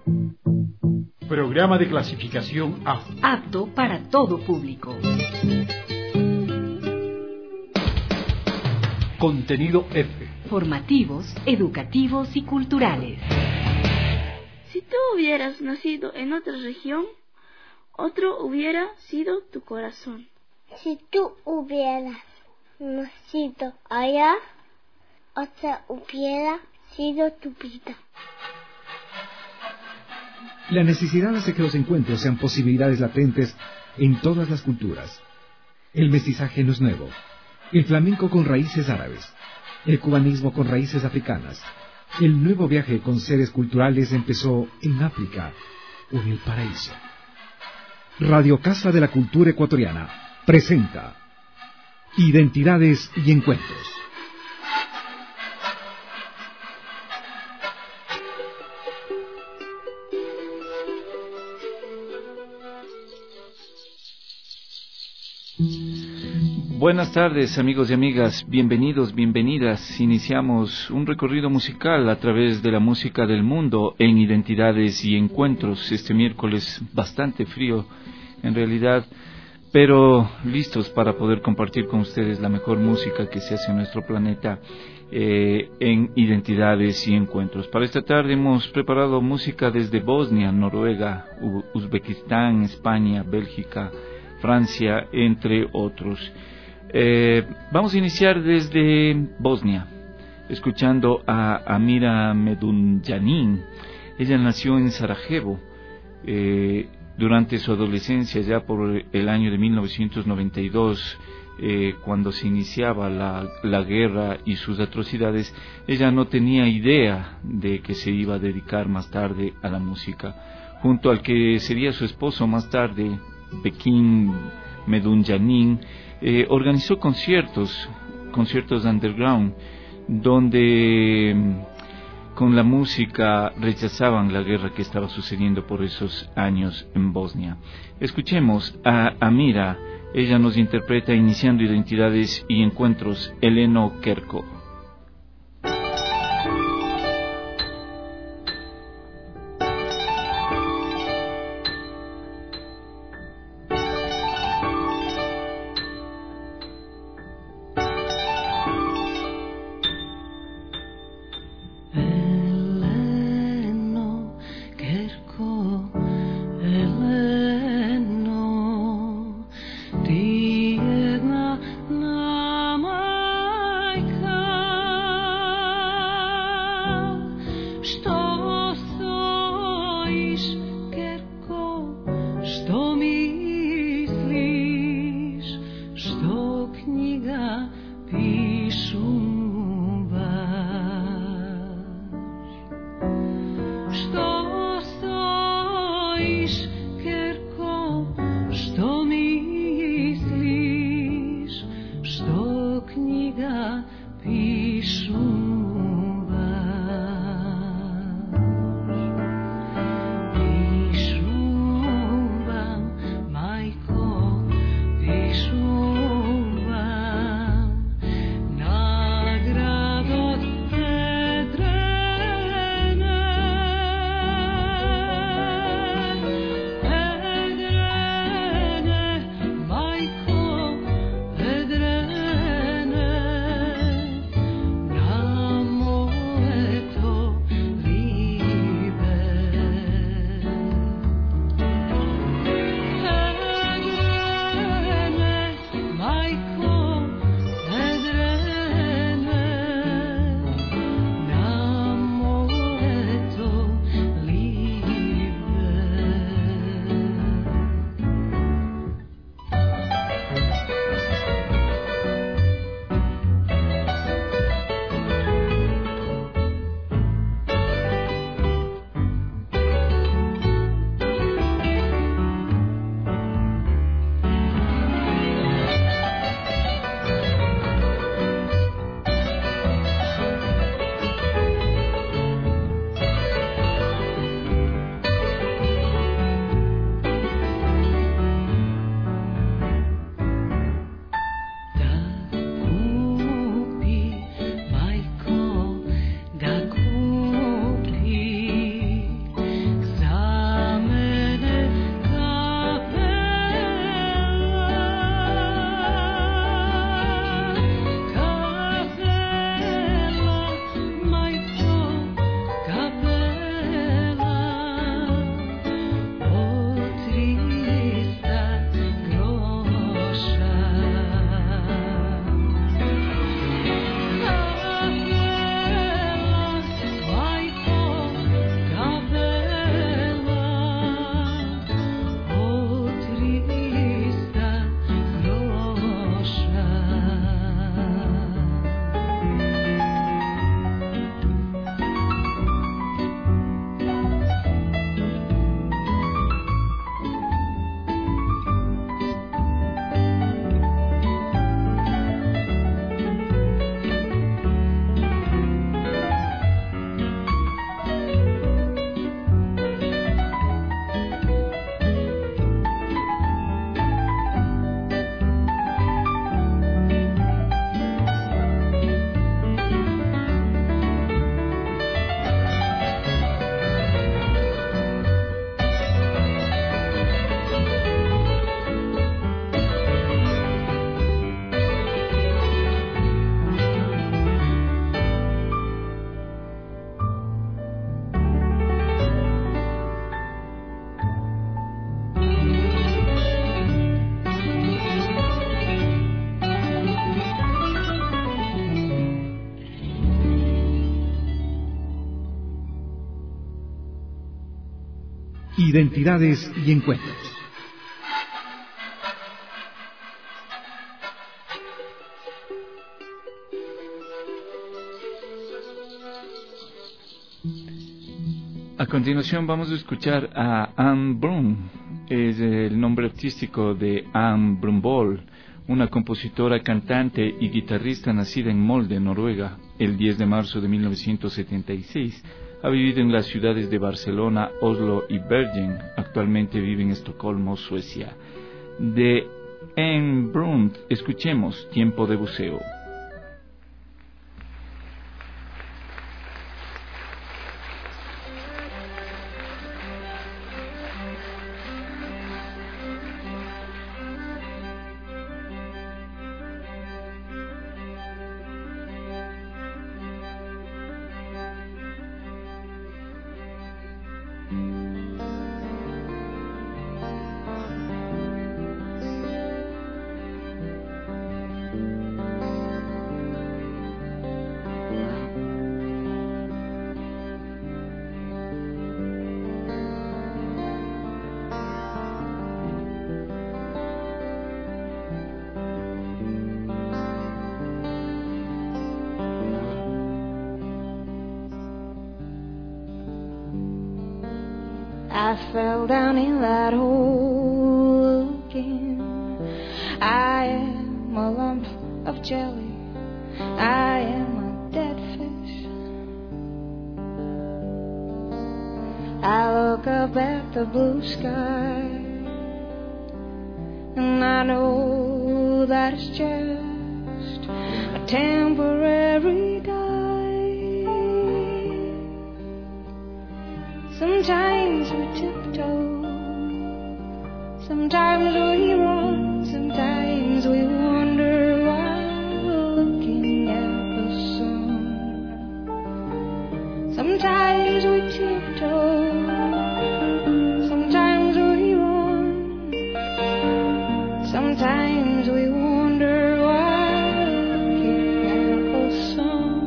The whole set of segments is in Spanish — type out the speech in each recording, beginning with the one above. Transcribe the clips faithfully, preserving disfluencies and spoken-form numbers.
Programa de clasificación A. Apto para todo público. Contenido F. Formativos, educativos y culturales. Si tú hubieras nacido en otra región, otro hubiera sido tu corazón. Si tú hubieras nacido allá, otra hubiera sido tu vida. La necesidad hace que los encuentros sean posibilidades latentes en todas las culturas. El mestizaje no es nuevo. El flamenco con raíces árabes. El cubanismo con raíces africanas. El nuevo viaje con sedes culturales empezó en África o en el paraíso. Radio Casa de la Cultura Ecuatoriana presenta Identidades y Encuentros. Buenas tardes, amigos y amigas, bienvenidos, bienvenidas. Iniciamos un recorrido musical a través de la música del mundo en Identidades y Encuentros. Este miércoles bastante frío, en realidad, pero listos para poder compartir con ustedes la mejor música que se hace en nuestro planeta eh, en Identidades y Encuentros. Para esta tarde hemos preparado música desde Bosnia, Noruega, U- Uzbekistán, España, Bélgica, Francia, entre otros. Eh, vamos a iniciar desde Bosnia, escuchando a Amira Medunjanin. Ella nació en Sarajevo eh, durante su adolescencia, ya por el año de mil novecientos noventa y dos, eh, cuando se iniciaba la, la guerra y sus atrocidades. Ella no tenía idea de que se iba a dedicar más tarde a la música. Junto al que sería su esposo más tarde, Bekim Medunjanin, Eh, organizó conciertos, conciertos underground, donde con la música rechazaban la guerra que estaba sucediendo por esos años en Bosnia. Escuchemos a Amira, ella nos interpreta iniciando Identidades y Encuentros, Eleno Kerko. Identidades y encuentros. A continuación vamos a escuchar a Anne Brun. Es el nombre artístico de Anne Brunvoll, una compositora, cantante y guitarrista nacida en Molde, Noruega, el diez de marzo de mil novecientos setenta y seis. Ha vivido en las ciudades de Barcelona, Oslo y Bergen. Actualmente vive en Estocolmo, Suecia. De Anne Brun escuchemos Tiempo de buceo. I fell down in that hole again. I am a lump of jelly. I am a dead fish. I look up at the blue sky, and I know that it's just a temporary dive. Sometimes we tiptoe, sometimes we run, sometimes we wander while looking at the sun. Sometimes we tiptoe, sometimes we run, sometimes we wander while looking at the sun.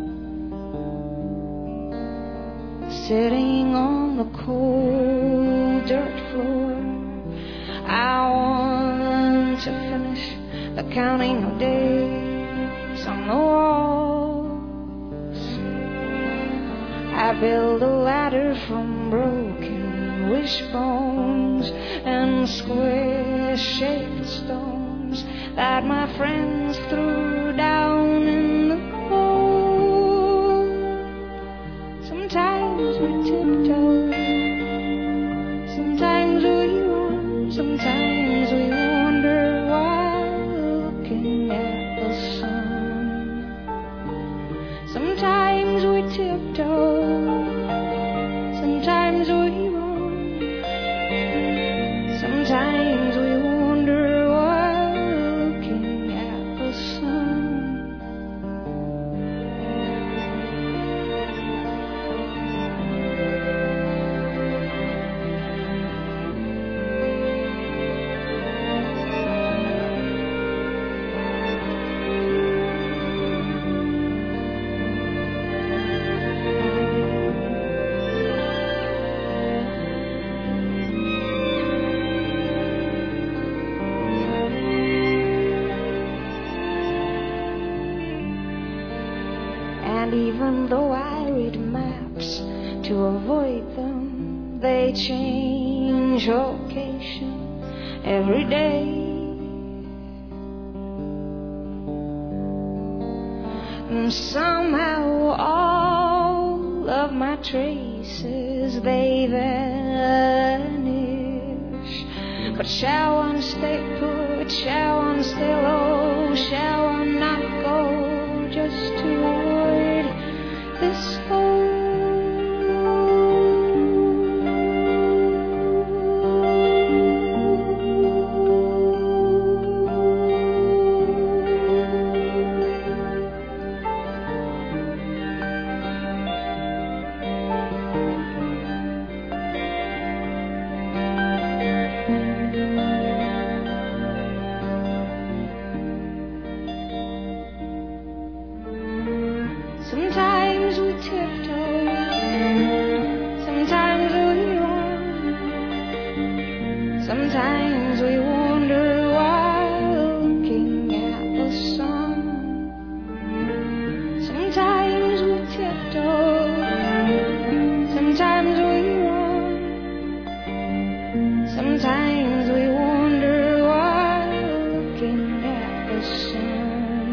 Sitting on the cold dirt floor, I want to finish the counting of days on the walls. I build a ladder from broken wishbones and square-shaped stones that my friends threw down in the cold. Sometimes we tiptoe, sometimes we run, sometimes we wander while looking at the sun. Sometimes we tiptoe, sometimes we run, sometimes we wander while looking at the sun. And even though I read maps to avoid them, they change location every day. And somehow all of my traces, they vanish. But shall one stay put, shall one stay low, shall one not go just to avoid this hole? Sometimes we wonder while looking at the sun. Sometimes we tiptoe, sometimes we run. Sometimes we wonder while looking at the sun.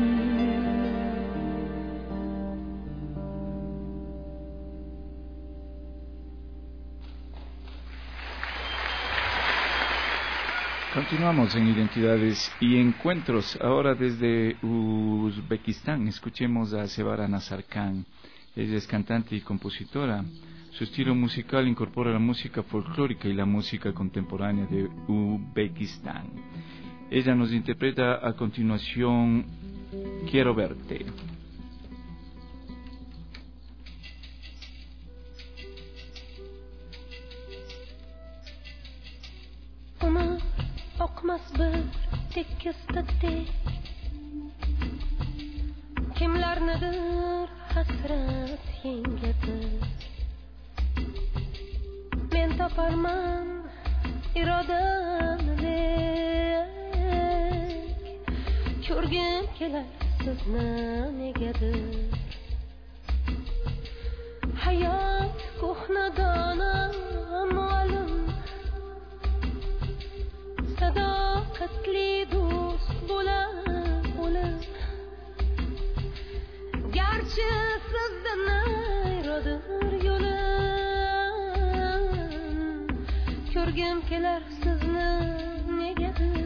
Continuamos en Identidades y Encuentros. Ahora desde Uzbekistán escuchemos a Sevara Nazarkhan. Ella es cantante y compositora. Su estilo musical incorpora la música folclórica y la música contemporánea de Uzbekistán. Ella nos interpreta a continuación Quiero verte. Umar oqmas bir tekisdek, kimlarnidir hasrat yengadir. Men toparman irodamdek, ko'rgim kelar sizni negadir. Hayot ko'hna dona muallim, sadoqatli do'st bo'lib o'lim. Garchi sizdan ayrodir yo'lim, ko'rgim kelar sizni negadir.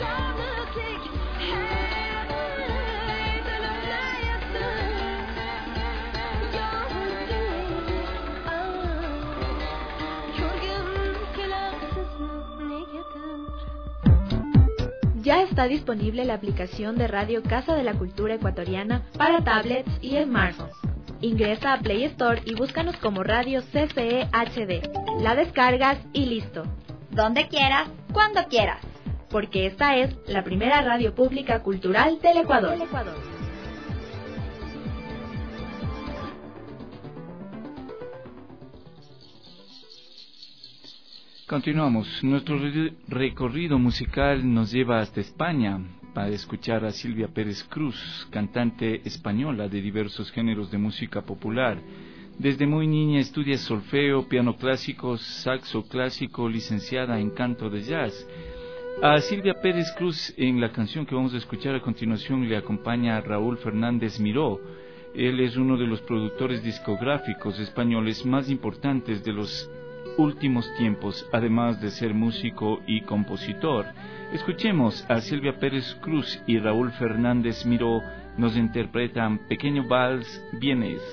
Şanlık hey Dönümle yattım Yağmur Körgüm keler sizni negadir. Ya está disponible la aplicación de Radio Casa de la Cultura Ecuatoriana para tablets y smartphones. Ingresa a Play Store y búscanos como Radio C C E H D. La descargas y listo. Donde quieras, cuando quieras. Porque esta es la primera radio pública cultural del Ecuador. Del Ecuador. Continuamos. Nuestro re- recorrido musical nos lleva hasta España para escuchar a Silvia Pérez Cruz, cantante española de diversos géneros de música popular. Desde muy niña estudia solfeo, piano clásico, saxo clásico, licenciada en canto de jazz. A Silvia Pérez Cruz, en la canción que vamos a escuchar a continuación, le acompaña Raúl Fernández Miró. Él es uno de los productores discográficos españoles más importantes de los últimos tiempos, además de ser músico y compositor. Escuchemos a Silvia Pérez Cruz y Raúl Fernández Miró, nos interpretan Pequeño Vals Vienés.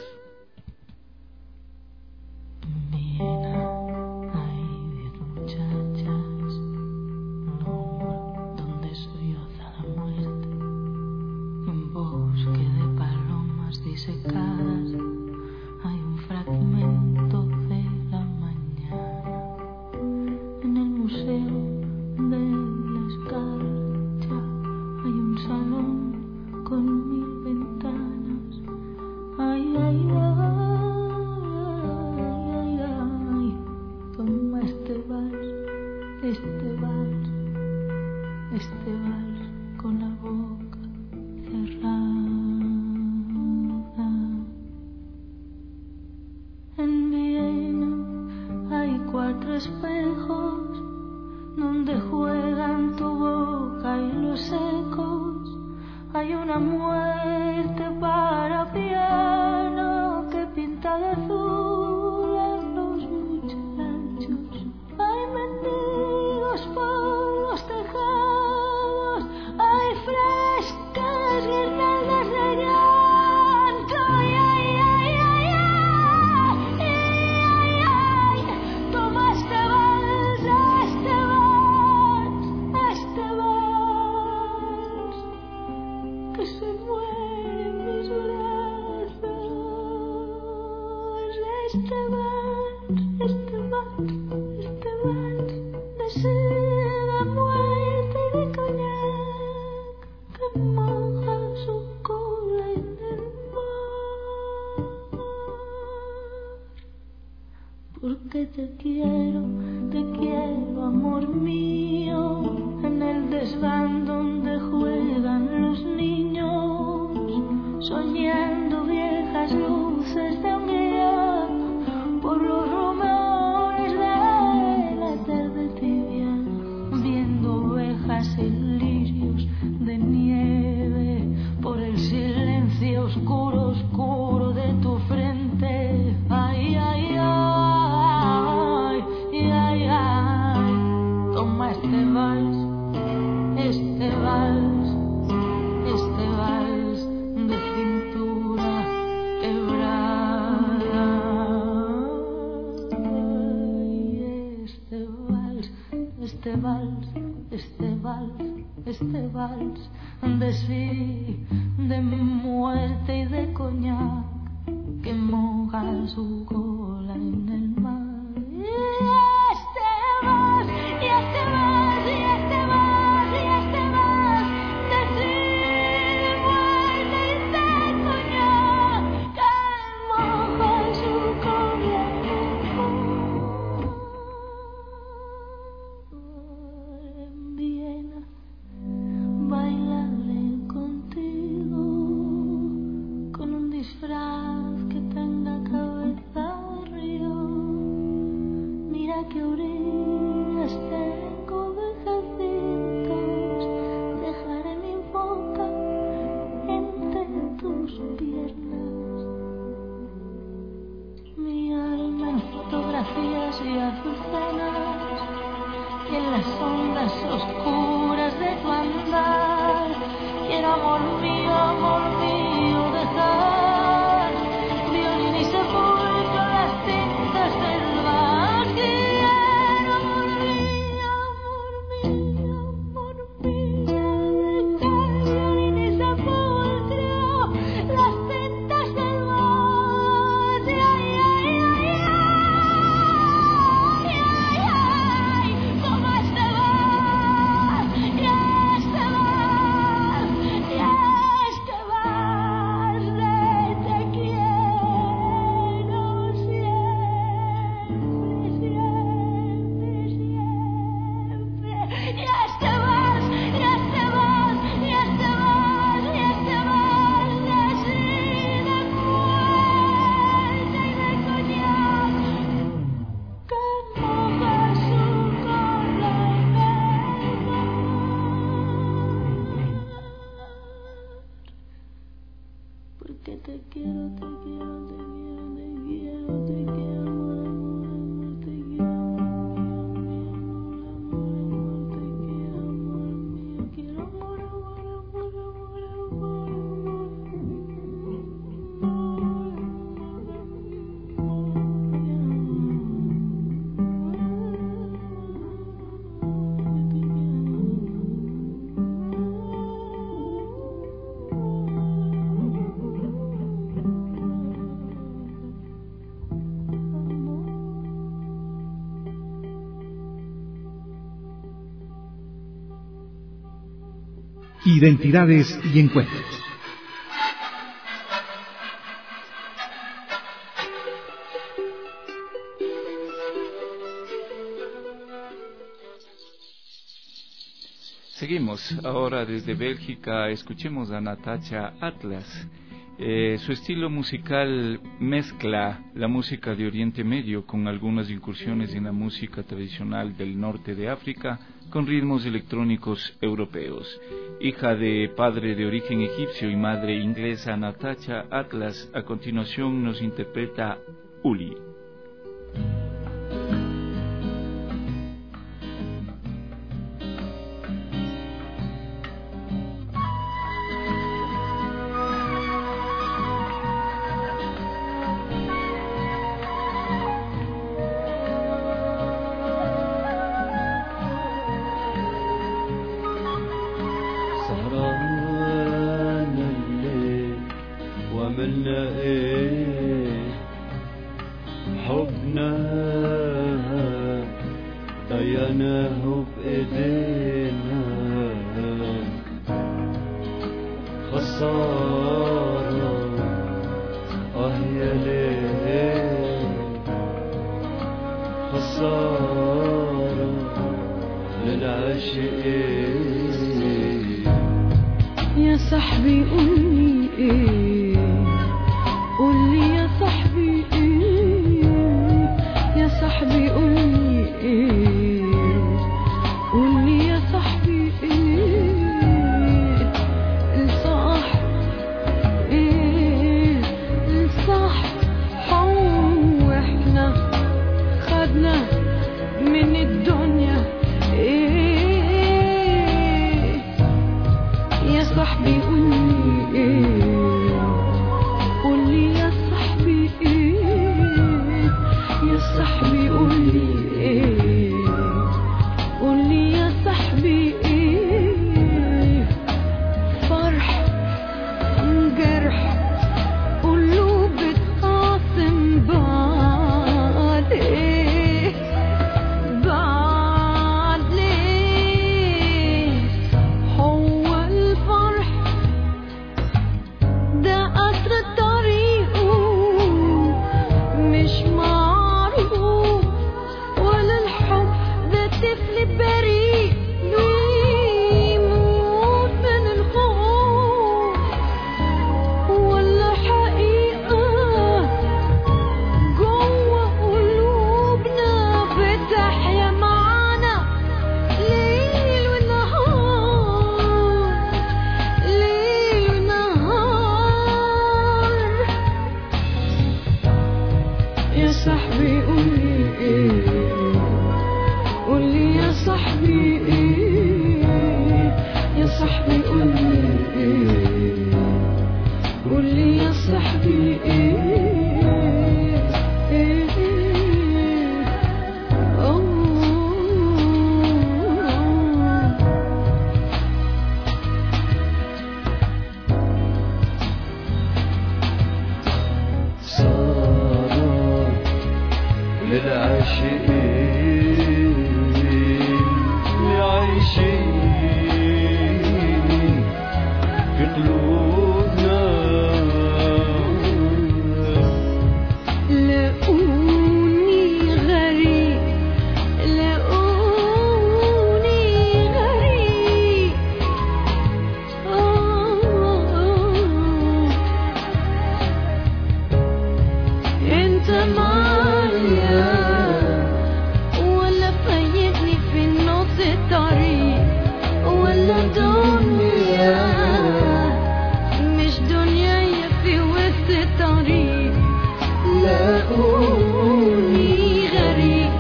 Porque te quiero, te quiero, amor mío, en el desván donde juegan los niños, soñando viejas luces de Hungría, por los rumores de la tarde tibia, viendo ovejas y lirios de nieve, por el silencio oscuro, oscuro de tu frente, ay, ay, ay. Toma este vals, este vals, este vals de cintura quebrada. Este vals, este vals, este vals, este vals de sí, de mi muerte y de coñac que moja su cola en el mar. Disfraz que tenga cabeza de río. amor mío, amor mío, dejar violín y sepulcro las tintas del mar. Quiero, amor mío, amor mío, amor mío, dejar violín y sepulcro las tintas del mar. Ay, ay, ay, ay, ay, ay, cómo este vas, ya este vas, ya este vas, de te quiero siempre, siempre, siempre. Ya este vas, ya este vas, ya este vas, ya este vas, así de fuerte y de coñac, que moja su cola en el mar. Porque te quiero, te quiero, te quiero, te quiero, te quiero, amor, amor, amor, te quiero, amor, mío, mío, amor, amor, te quiero, amor mío, quiero, amor, amor, amor, amor, amor, Identidades y encuentros. Seguimos ahora desde Bélgica. Escuchemos a Natacha Atlas. Eh, su estilo musical mezcla la música de Oriente Medio con algunas incursiones en la música tradicional del norte de África con ritmos electrónicos europeos. Hija de padre de origen egipcio y madre inglesa, Natacha Atlas a continuación nos interpreta Uli. هو الفرح صاحبي قولي ايه، قولي يا صاحبي ايه، ايه صار للعاشقين عايشين في قلوبنا، لاقوني غريب، لاقوني غريب، انت معايا ولا فايتني في نص الطريق، ولا دنيا مش دنيا في وسط الطريق، لاقوني غريب،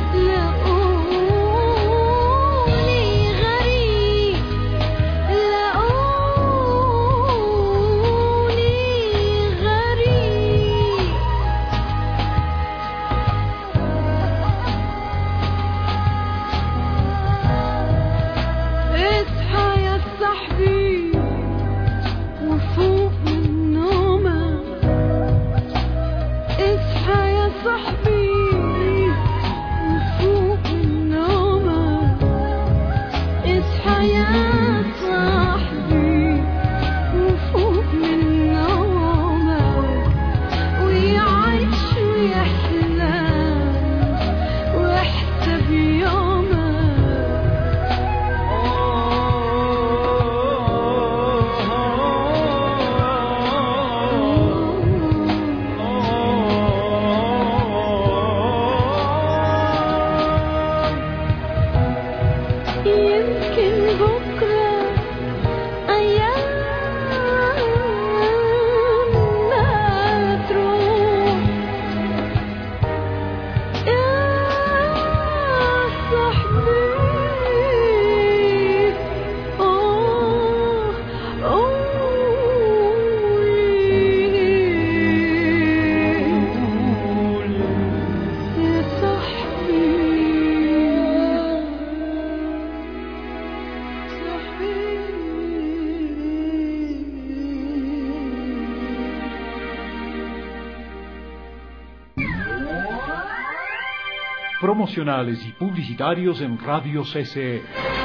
لاقوني غريب، لاقوني غريب. اصحى يا صاحبي وفوق من نومك، اصحى يا صاحبي وفوق من نومك، اصحى يا صاحبي وفوق من نومك، ويعيش ويحلم واحسب يومك. يمكن بكرة أيامنا تروح يا صاحبي، أوه قولي يا صاحبي. Promocionales y publicitarios en Radio C C E.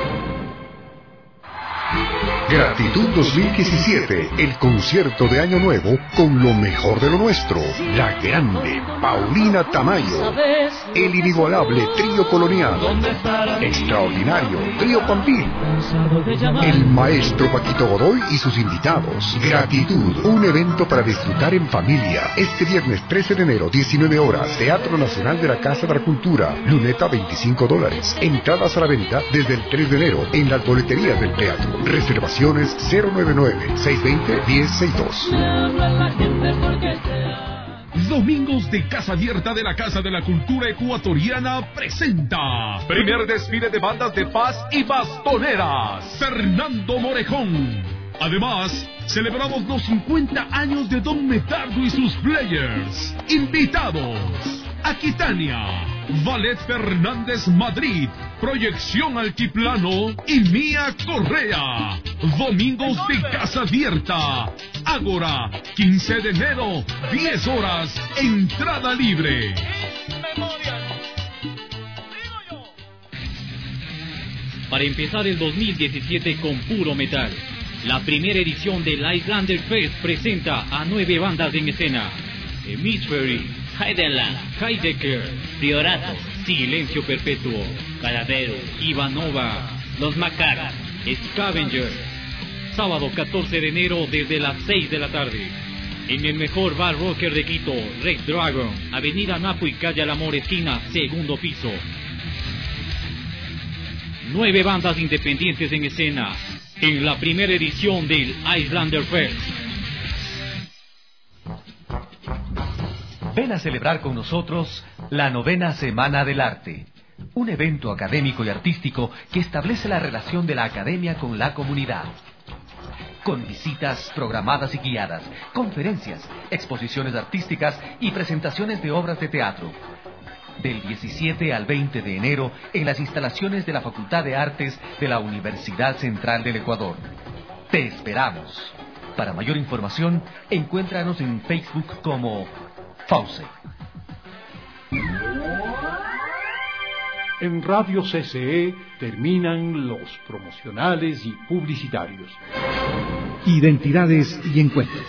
Gratitud dos mil diecisiete, el concierto de Año Nuevo con lo mejor de lo nuestro. La grande Paulina Tamayo, el inigualable trío colonial, extraordinario trío Pampín, el maestro Paquito Godoy y sus invitados. Gratitud, un evento para disfrutar en familia. Este viernes trece de enero, diecinueve horas, Teatro Nacional de la Casa de la Cultura. Luneta veinticinco dólares. Entradas a la venta desde el tres de enero en las boleterías del teatro. Reservaciones cero nueve nueve, seis dos cero, uno cero seis dos. Domingos de Casa Abierta de la Casa de la Cultura Ecuatoriana presenta primer desfile de bandas de paz y bastoneras, Fernando Morejón. Además, celebramos los cincuenta años de Don Medardo y sus Players. Invitados: Aquitania, Ballet Fernández Madrid, Proyección Altiplano y Mía Correa. Domingos de Casa Abierta. Ágora, quince de enero, diez horas, entrada libre. Para empezar el dos mil diecisiete con puro metal, la primera edición del Islander Fest presenta a nueve bandas en escena: Hemisfery, Heideland, Heidecker, Priorato, Silencio Perpetuo, Caladero, Ivanova, Los Macacos, Scavenger. Sábado catorce de enero desde las seis de la tarde. En el mejor bar rocker de Quito, Red Dragon, Avenida Napo y Calle Al Amor esquina, segundo piso. Nueve bandas independientes en escena en la primera edición del Islander Fest. Ven a celebrar con nosotros la novena Semana del Arte. un evento académico y artístico que establece la relación de la academia con la comunidad. Con visitas programadas y guiadas, conferencias, exposiciones artísticas y presentaciones de obras de teatro. Del diecisiete al veinte de enero en las instalaciones de la Facultad de Artes de la Universidad Central del Ecuador. Te esperamos. Para mayor información, encuéntranos en Facebook como FAUSE. En Radio C C E terminan los promocionales y publicitarios. Identidades y encuentros.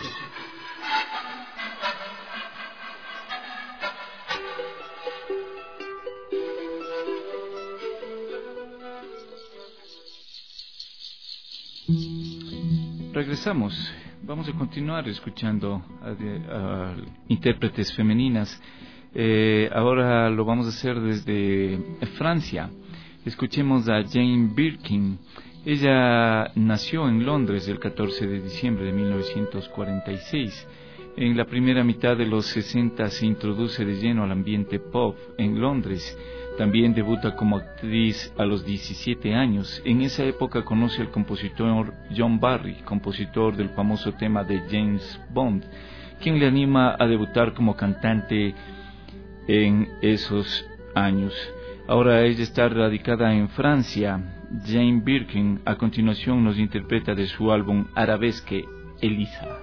Regresamos. Vamos a continuar escuchando a, a, a intérpretes femeninas. Eh, ahora lo vamos a hacer desde Francia. Escuchemos a Jane Birkin. Ella nació en Londres el catorce de diciembre de mil novecientos cuarenta y seis. En la primera mitad de los sesenta se introduce de lleno al ambiente pop en Londres. También debuta como actriz a los diecisiete años. En esa época conoce al compositor John Barry, compositor del famoso tema de James Bond, quien le anima a debutar como cantante en esos años. Ahora ella está radicada en Francia. Jane Birkin a continuación nos interpreta de su álbum Arabesque, Elisa.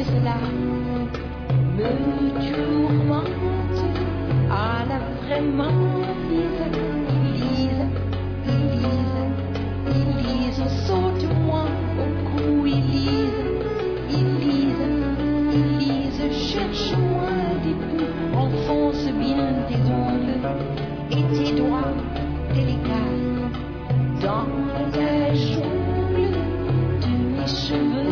Élise-là me tourmente. Ah là vraiment, Élise, Élise, Élise, Élise, saute-moi au cou, Élise, Élise, Élise, cherche-moi des poux, enfonce bien tes ongles et tes doigts délicats dans la jungle de mes cheveux.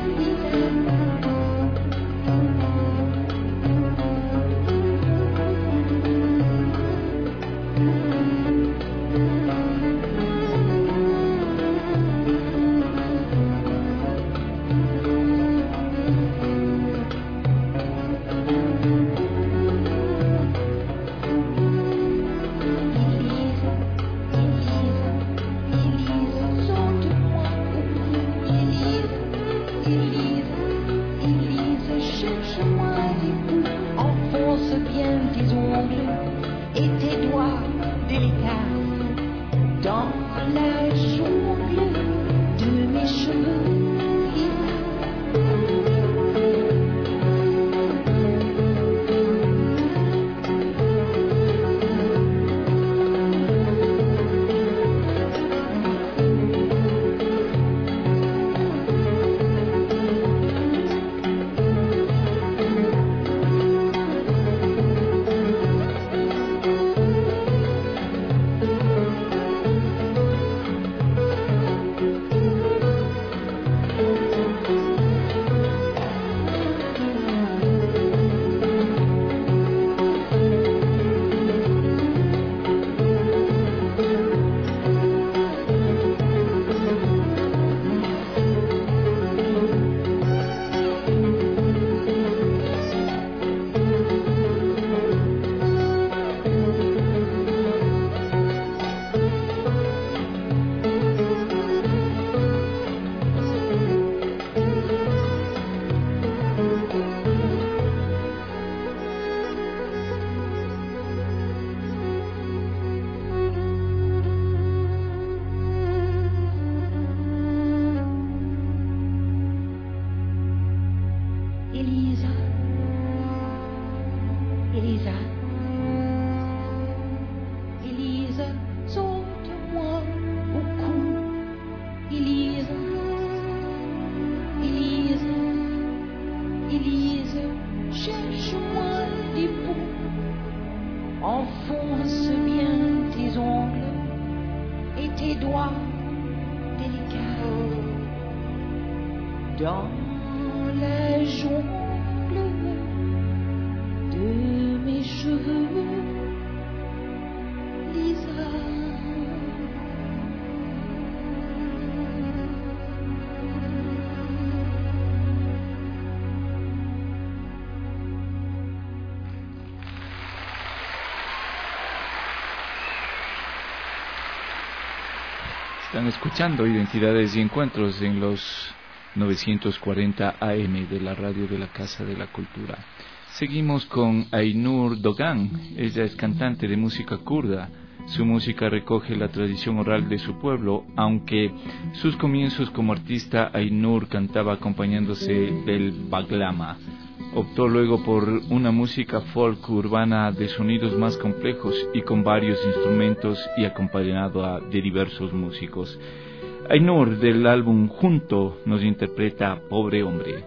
Están escuchando Identidades y Encuentros en los novecientos cuarenta A M de la radio de la Casa de la Cultura. Seguimos con Aynur Dogan. Ella es cantante de música kurda. Su música recoge la tradición oral de su pueblo, aunque sus comienzos como artista, Aynur cantaba acompañándose del baglama. Optó luego por una música folk urbana de sonidos más complejos y con varios instrumentos y acompañado a, de diversos músicos. Aynur, del álbum Junto, nos interpreta Pobre Hombre.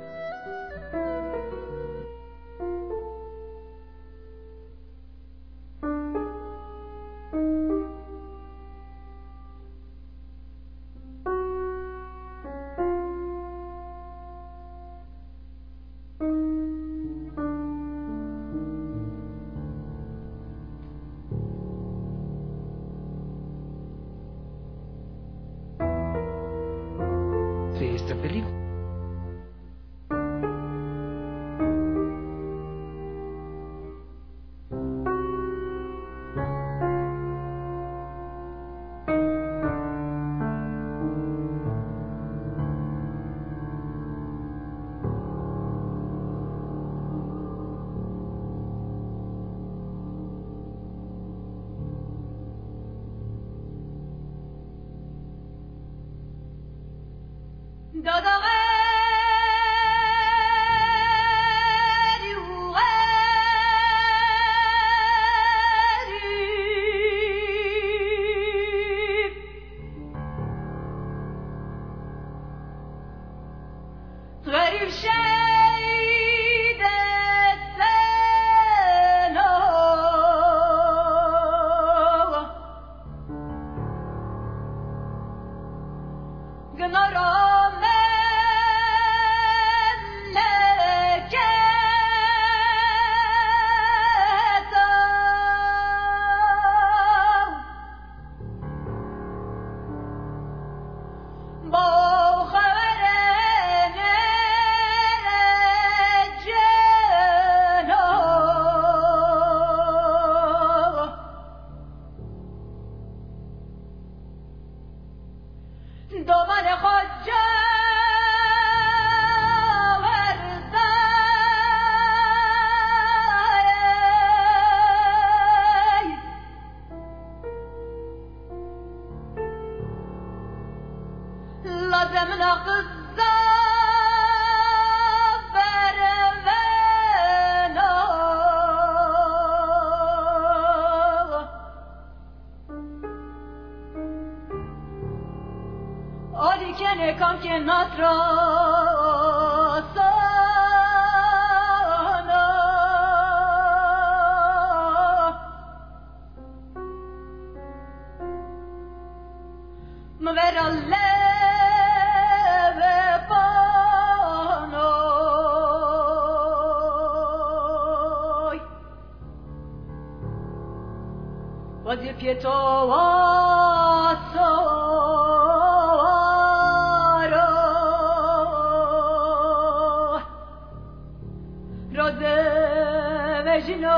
De esta película. Dodore con quien otro sono. Moverò leve pono. Quasi pietoso rode vecino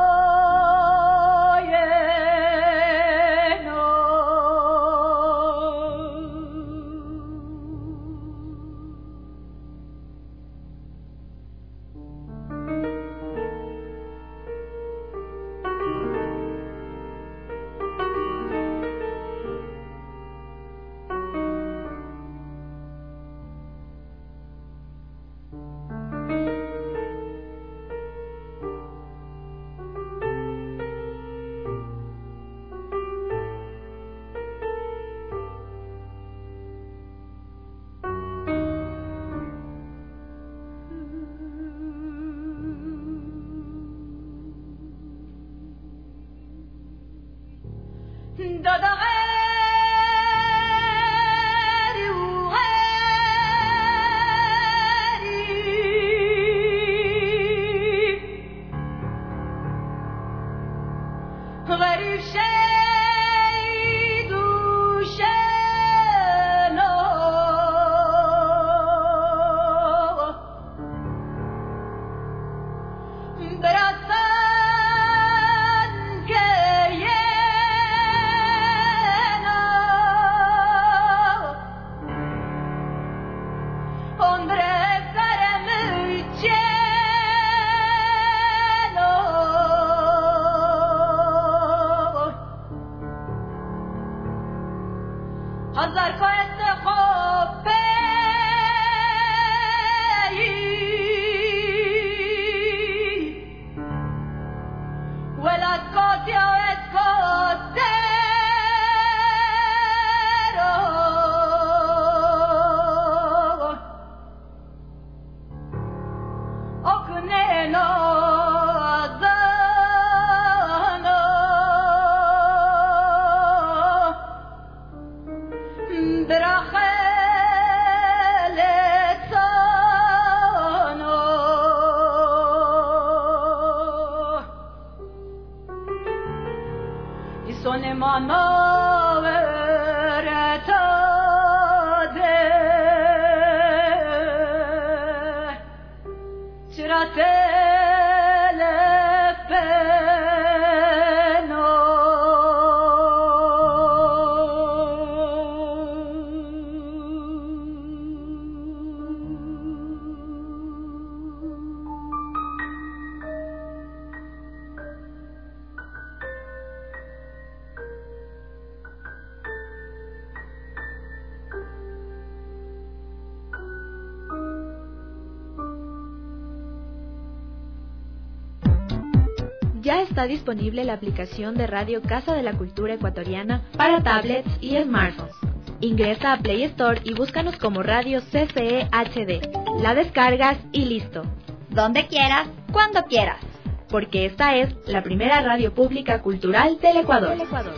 Ya está disponible la aplicación de Radio Casa de la Cultura Ecuatoriana para tablets y smartphones. Ingresa a Play Store y búscanos como Radio C C E H D. La descargas y listo. Donde quieras, cuando quieras. Porque esta es la primera radio pública cultural del Ecuador. Del Ecuador.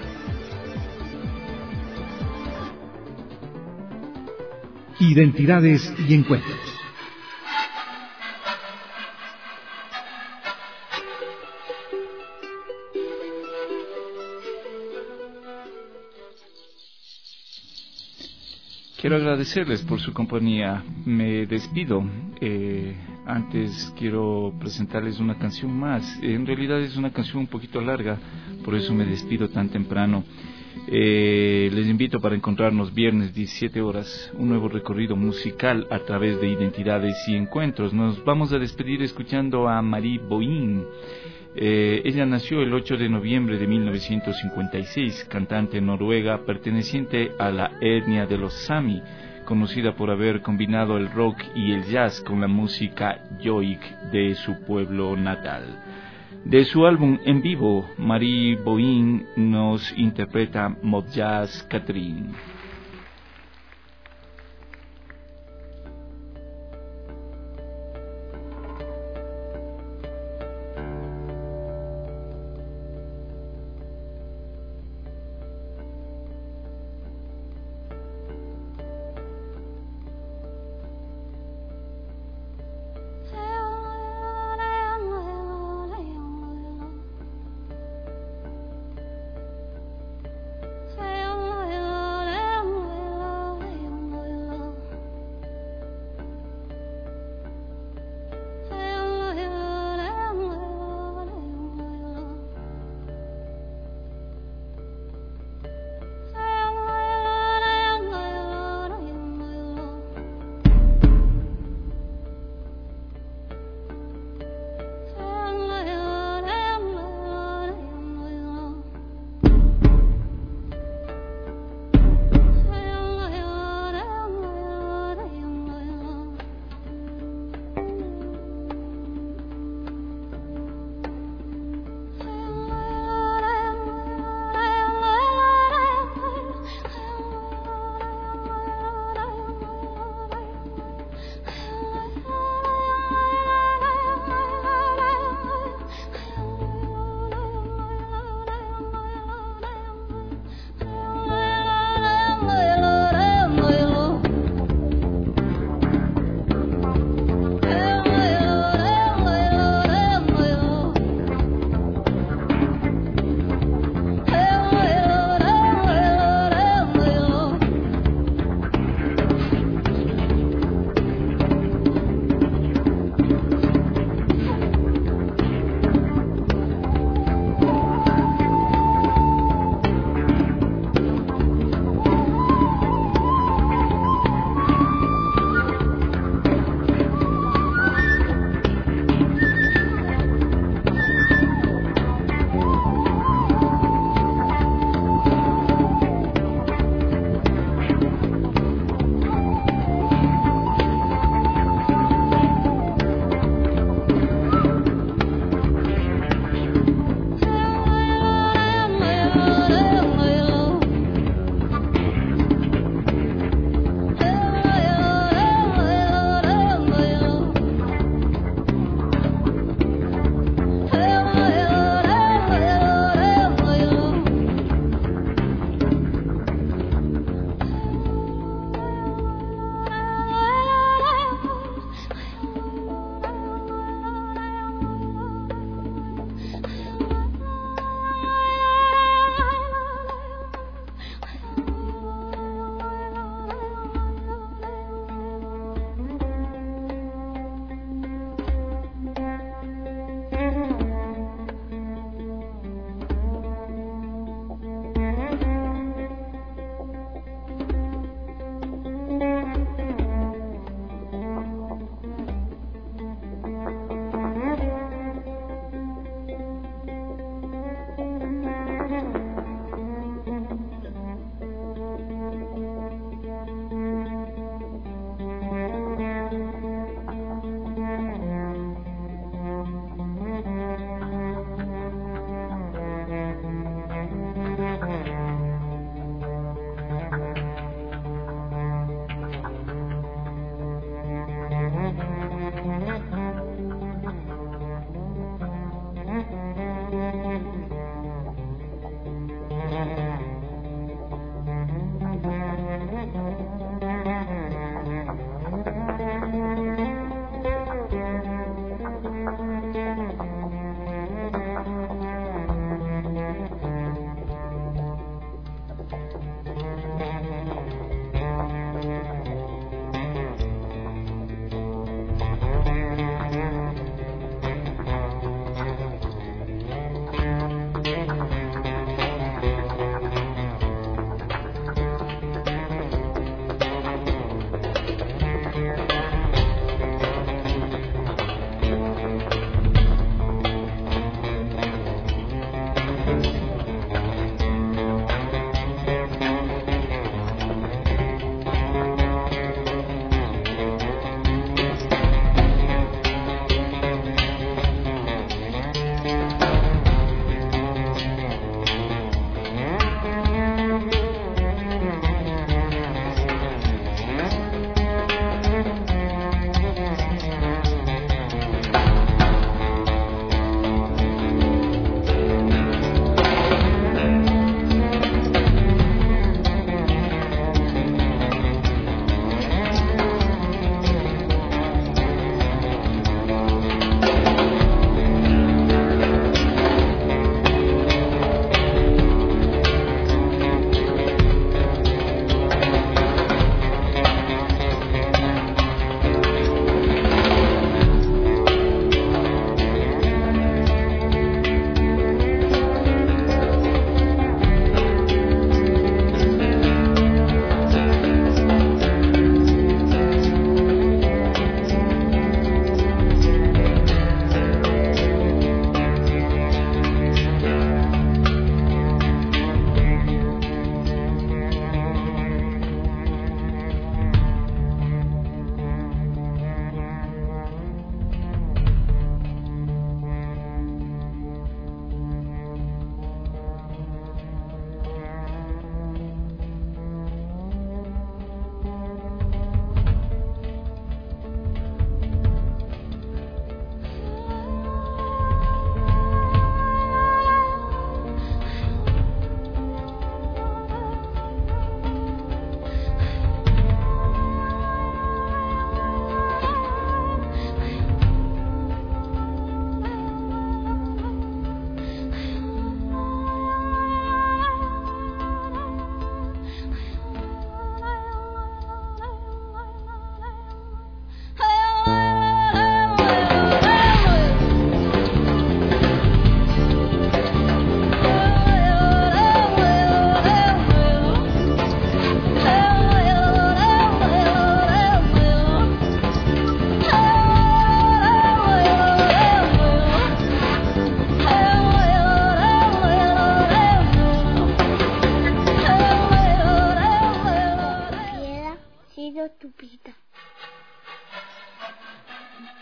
Identidades y encuentros. Quiero agradecerles por su compañía. Me despido. Eh, antes quiero presentarles una canción más. En realidad es una canción un poquito larga, por eso me despido tan temprano. Eh, les invito para encontrarnos viernes diecisiete horas, un nuevo recorrido musical a través de Identidades y Encuentros. Nos vamos a despedir escuchando a Marie Bohin. Eh, ella nació el ocho de noviembre de mil novecientos cincuenta y seis, cantante noruega perteneciente a la etnia de los Sami, conocida por haber combinado el rock y el jazz con la música yoik de su pueblo natal. De su álbum en vivo, Marie Bohin nos interpreta Modjazz Catherine.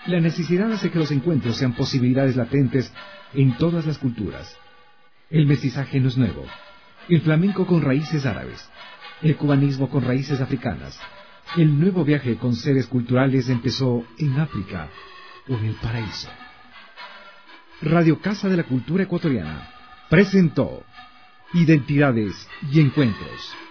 La necesidad hace que los encuentros sean posibilidades latentes en todas las culturas. El mestizaje no es nuevo. El flamenco con raíces árabes. El cubanismo con raíces africanas. El nuevo viaje con seres culturales empezó en África o en el paraíso. Radio Casa de la Cultura Ecuatoriana presentó Identidades y Encuentros.